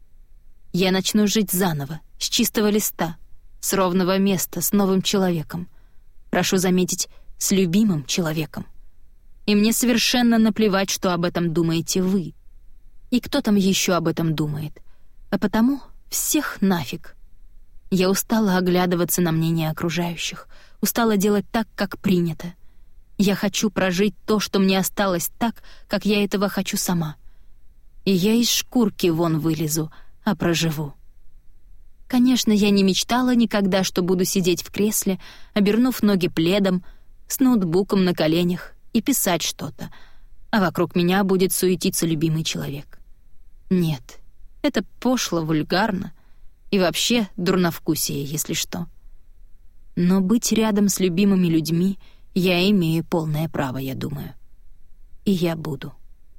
Я начну жить заново, с чистого листа, с ровного места, с новым человеком. Прошу заметить, с любимым человеком. И мне совершенно наплевать, что об этом думаете вы. И кто там еще об этом думает. А потому всех нафиг. Я устала оглядываться на мнение окружающих, устала делать так, как принято. Я хочу прожить то, что мне осталось, так, как я этого хочу сама. И я из шкурки вон вылезу, а проживу. Конечно, я не мечтала никогда, что буду сидеть в кресле, обернув ноги пледом, с ноутбуком на коленях и писать что-то, а вокруг меня будет суетиться любимый человек. Нет, это пошло, вульгарно и вообще дурновкусие, если что. Но быть рядом с любимыми людьми я имею полное право, я думаю. И я буду.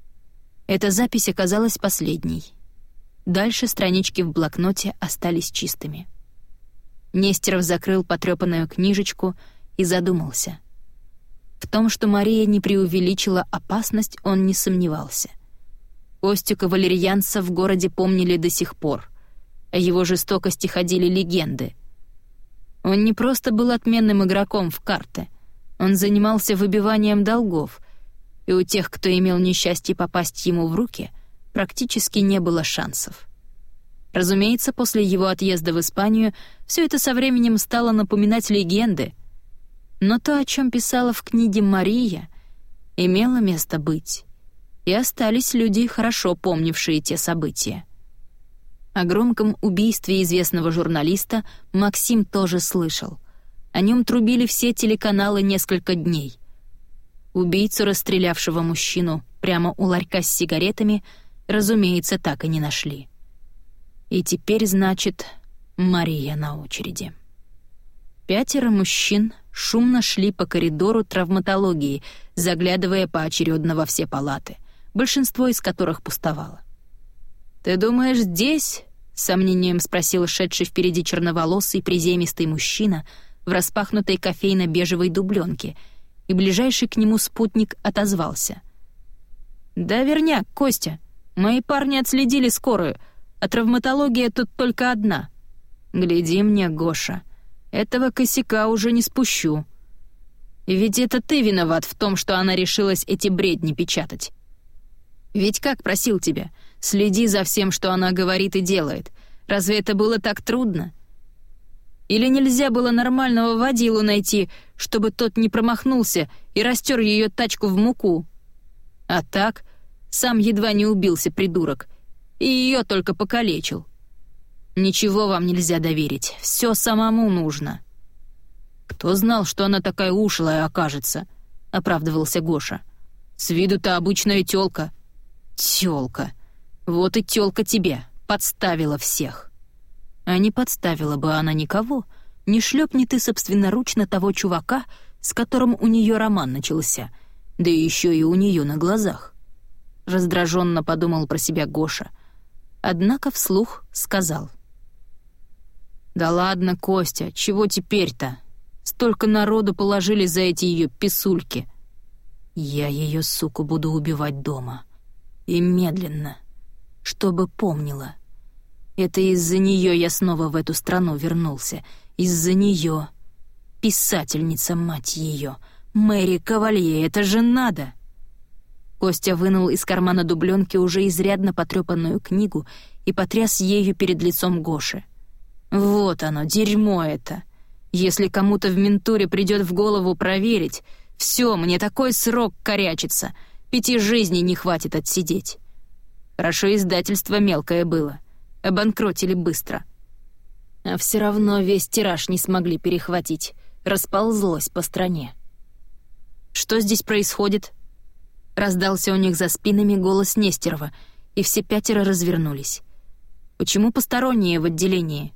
Эта запись оказалась последней. Дальше странички в блокноте остались чистыми. Нестеров закрыл потрёпанную книжечку и задумался. В том, что Мария не преувеличила опасность, он не сомневался. Костю кавалерьянца в городе помнили до сих пор. О его жестокости ходили легенды. Он не просто был отменным игроком в карты. Он занимался выбиванием долгов, и у тех, кто имел несчастье попасть ему в руки, практически не было шансов. Разумеется, после его отъезда в Испанию все это со временем стало напоминать легенды, но то, о чем писала в книге Мария, имело место быть, и остались люди, хорошо помнившие те события. О громком убийстве известного журналиста Максим тоже слышал. О нем трубили все телеканалы несколько дней. Убийцу, расстрелявшего мужчину прямо у ларька с сигаретами, разумеется, так и не нашли. И теперь, значит, Мария на очереди. Пятеро мужчин шумно шли по коридору травматологии, заглядывая поочередно во все палаты, большинство из которых пустовало. «Ты думаешь, здесь?» — с сомнением спросил шедший впереди черноволосый приземистый мужчина в распахнутой кофейно-бежевой дубленке, и ближайший к нему спутник отозвался. «Да верняк, Костя. Мои парни отследили скорую, а травматология тут только одна. Гляди мне, Гоша, этого косяка уже не спущу. И ведь это ты виноват в том, что она решилась эти бредни печатать. Ведь как просил тебя, следи за всем, что она говорит и делает. Разве это было так трудно? Или нельзя было нормального водилу найти, чтобы тот не промахнулся и растер ее тачку в муку? А так, сам едва не убился, придурок, и ее только покалечил. Ничего вам нельзя доверить, все самому нужно». «Кто знал, что она такая ушлая окажется?» — оправдывался Гоша. «С виду-то обычная тёлка». «Тёлка. Вот и тёлка тебе подставила всех». А не подставила бы она никого, не шлепни ты собственноручно того чувака, с которым у нее роман начался, да еще и у нее на глазах. Раздраженно подумал про себя Гоша, однако вслух сказал: «Да ладно, Костя, чего теперь-то? Столько народу положили за эти ее писульки. Я ее, суку, буду убивать дома. И медленно, чтобы помнила. Это из-за нее я снова в эту страну вернулся. Из-за нее. Писательница, мать ее. Мэри Кавалье, это же надо!» Костя вынул из кармана дубленки уже изрядно потрепанную книгу и потряс ею перед лицом Гоши. «Вот оно, дерьмо это! Если кому-то в ментуре придет в голову проверить, все, мне такой срок корячится, пяти жизней не хватит отсидеть. Хорошо издательство мелкое было, обанкротили быстро. А все равно весь тираж не смогли перехватить, расползлось по стране». «Что здесь происходит?» Раздался у них за спинами голос Нестерова, и все пятеро развернулись. «Почему посторонние в отделении?»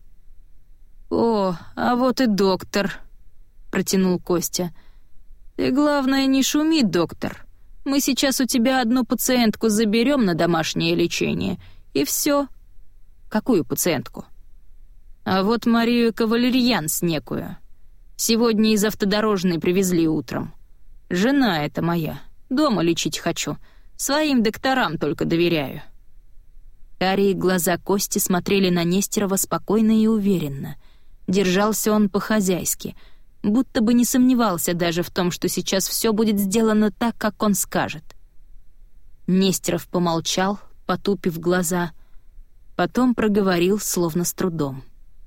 «О, а вот и доктор», — протянул Костя. «Ты, главное, не шуми, доктор. Мы сейчас у тебя одну пациентку заберем на домашнее лечение, и все». «Какую пациентку?» «А вот Марию Кавалерьянс некую. Сегодня из автодорожной привезли утром. Жена эта моя. Дома лечить хочу. Своим докторам только доверяю». Карие глаза Кости смотрели на Нестерова спокойно и уверенно. Держался он по-хозяйски, будто бы не сомневался даже в том, что сейчас все будет сделано так, как он скажет. Нестеров помолчал, потупив глаза, потом проговорил, словно с трудом: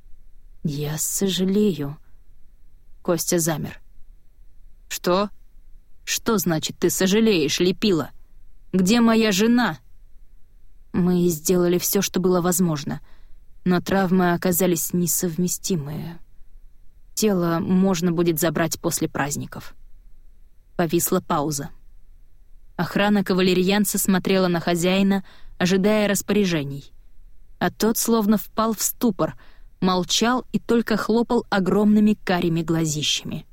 «Я сожалею». Костя замер. «Что? Что значит ты сожалеешь, лепила? Где моя жена?» «Мы сделали все, что было возможно. но травмы оказались несовместимые. Тело можно будет забрать после праздников. Повисла пауза. Охрана кавалерьянца смотрела на хозяина, ожидая распоряжений. А тот словно впал в ступор, молчал и только хлопал огромными карими глазищами.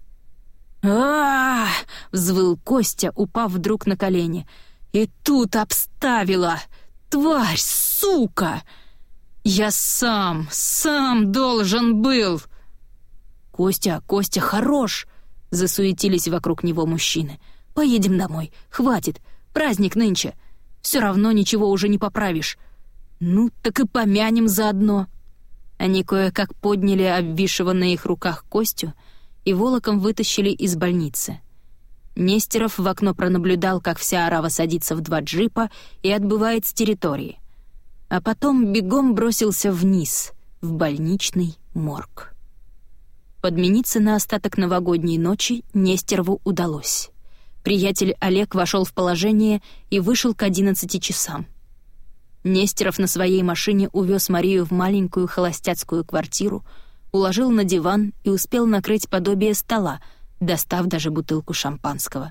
а взвыл Костя, упав вдруг на колени. «И тут обставила! Тварь, сука! Я сам, сам должен был!» «Костя, Костя, хорош!» — засуетились вокруг него мужчины. «Поедем домой, хватит, праздник нынче. Все равно ничего уже не поправишь. Ну, так и помянем заодно». Они кое-как подняли обвисшего на их руках Костю и волоком вытащили из больницы. Нестеров в окно пронаблюдал, как вся орава садится в два джипа и отбывает с территории. А потом бегом бросился вниз, в больничный морг. Подмениться на остаток новогодней ночи Нестерову удалось. Приятель Олег вошел в положение и вышел к одиннадцати часам. Нестеров на своей машине увез Марию в маленькую холостяцкую квартиру, уложил на диван и успел накрыть подобие стола, достав даже бутылку шампанского.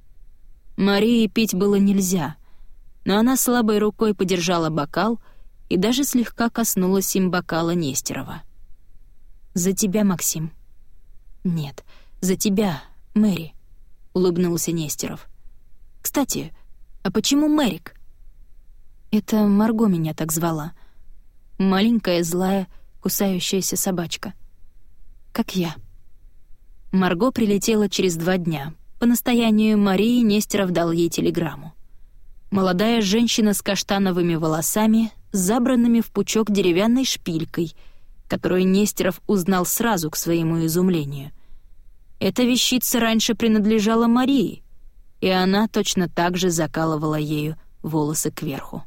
Марии пить было нельзя, но она слабой рукой подержала бокал и даже слегка коснулась им бокала Нестерова. «За тебя, Максим». «Нет, за тебя, Мэри», — улыбнулся Нестеров. «Кстати, а почему Мэрик?» «Это Марго меня так звала. Маленькая, злая, кусающаяся собачка. Как я». Марго прилетела через два дня. По настоянию Марии Нестеров дал ей телеграмму. Молодая женщина с каштановыми волосами, забранными в пучок деревянной шпилькой, которую Нестеров узнал сразу к своему изумлению. Эта вещица раньше принадлежала Марии, и она точно так же закалывала ею волосы кверху.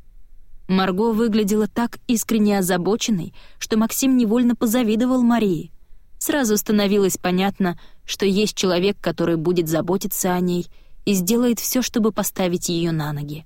Марго выглядела так искренне озабоченной, что Максим невольно позавидовал Марии. Сразу становилось понятно, что есть человек, который будет заботиться о ней и сделает все, чтобы поставить ее на ноги.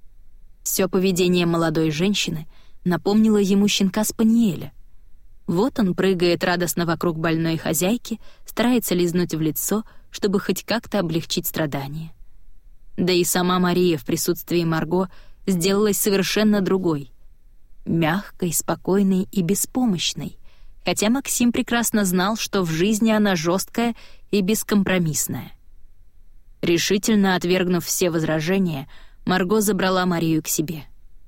Все поведение молодой женщины напомнило ему щенка-спаниеля. Вот он прыгает радостно вокруг больной хозяйки, старается лизнуть в лицо, чтобы хоть как-то облегчить страдания. Да и сама Мария в присутствии Марго сделалась совершенно другой. Мягкой, спокойной и беспомощной, хотя Максим прекрасно знал, что в жизни она жесткая и бескомпромиссная. Решительно отвергнув все возражения, Марго забрала Марию к себе.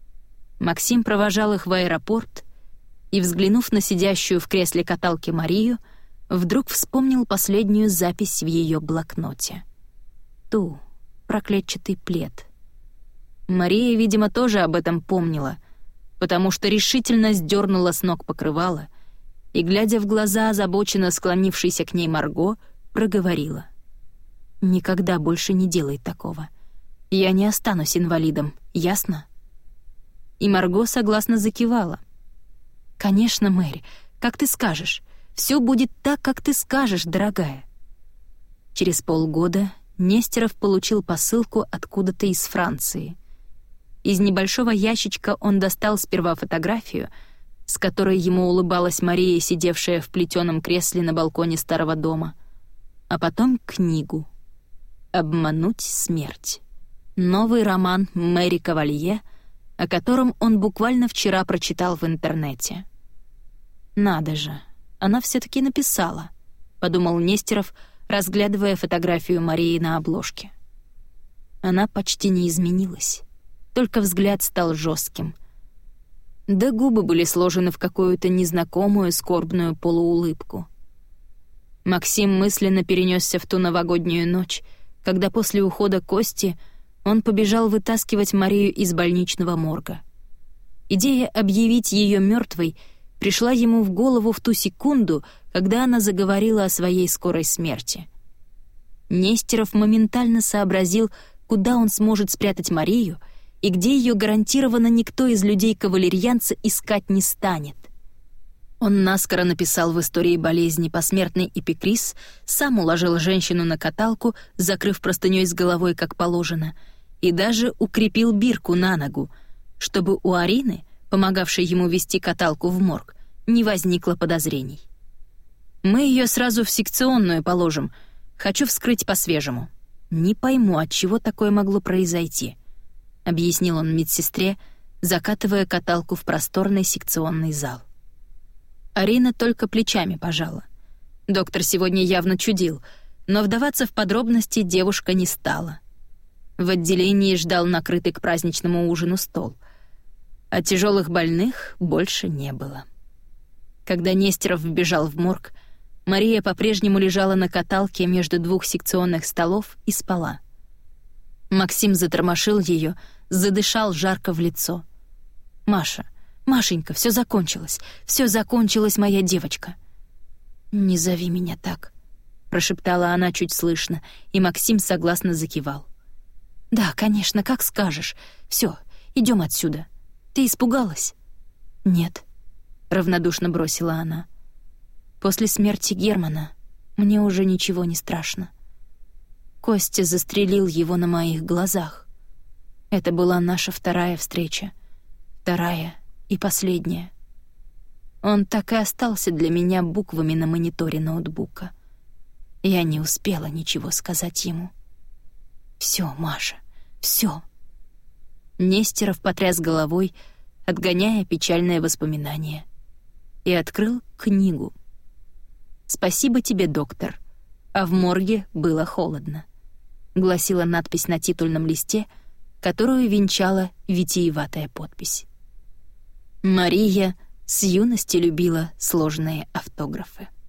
Максим провожал их в аэропорт и, взглянув на сидящую в кресле каталки Марию, вдруг вспомнил последнюю запись в ее блокноте. Ту, про клетчатый плед. Мария, видимо, тоже об этом помнила, потому что решительно сдернула с ног покрывало и, глядя в глаза озабоченно склонившейся к ней Марго, проговорила: «Никогда больше не делай такого. Я не останусь инвалидом, ясно?» И Марго согласно закивала. «Конечно, Мэри, как ты скажешь. Все будет так, как ты скажешь, дорогая». Через полгода Нестеров получил посылку откуда-то из Франции. Из небольшого ящичка он достал сперва фотографию, с которой ему улыбалась Мария, сидевшая в плетеном кресле на балконе старого дома, а потом книгу «Обмануть смерть». Новый роман Мэри Кавалье, о котором он буквально вчера прочитал в интернете. «Надо же, она все-таки написала», — подумал Нестеров, разглядывая фотографию Марии на обложке. Она почти не изменилась, только взгляд стал жестким. Да губы были сложены в какую-то незнакомую скорбную полуулыбку. Максим мысленно перенесся в ту новогоднюю ночь, когда после ухода Кости он побежал вытаскивать Марию из больничного морга. Идея объявить ее мертвой пришла ему в голову в ту секунду, когда она заговорила о своей скорой смерти. Нестеров моментально сообразил, куда он сможет спрятать Марию и где ее гарантированно никто из людей-кавалерьянца искать не станет. Он наскоро написал в истории болезни посмертный эпикриз, сам уложил женщину на каталку, закрыв простыней с головой как положено, и даже укрепил бирку на ногу, чтобы у Арины помогавшей ему вести каталку в морг, не возникло подозрений. «Мы ее сразу в секционную положим. Хочу вскрыть по-свежему. Не пойму, от чего такое могло произойти», — объяснил он медсестре, закатывая каталку в просторный секционный зал. Арина только плечами пожала. Доктор сегодня явно чудил, но вдаваться в подробности девушка не стала. В отделении ждал накрытый к праздничному ужину стол. А тяжелых больных больше не было. Когда Нестеров вбежал в морг, Мария по-прежнему лежала на каталке между двух секционных столов и спала. Максим затормошил ее, задышал жарко в лицо. «Маша, Машенька, все закончилось, все закончилось, моя девочка». «Не зови меня так», — прошептала она чуть слышно, и Максим согласно закивал. «Да, конечно, как скажешь. Все, идем отсюда. Ты испугалась?» «Нет», — равнодушно бросила она. «После смерти Германа мне уже ничего не страшно. Костя застрелил его на моих глазах. Это была наша вторая встреча. Вторая и последняя. Он так и остался для меня буквами на мониторе ноутбука. Я не успела ничего сказать ему. Все, Маша, все». Нестеров потряс головой, отгоняя печальное воспоминание, и открыл книгу. «Спасибо тебе, доктор, а в морге было холодно», — гласила надпись на титульном листе, которую венчала витиеватая подпись. Мария с юности любила сложные автографы.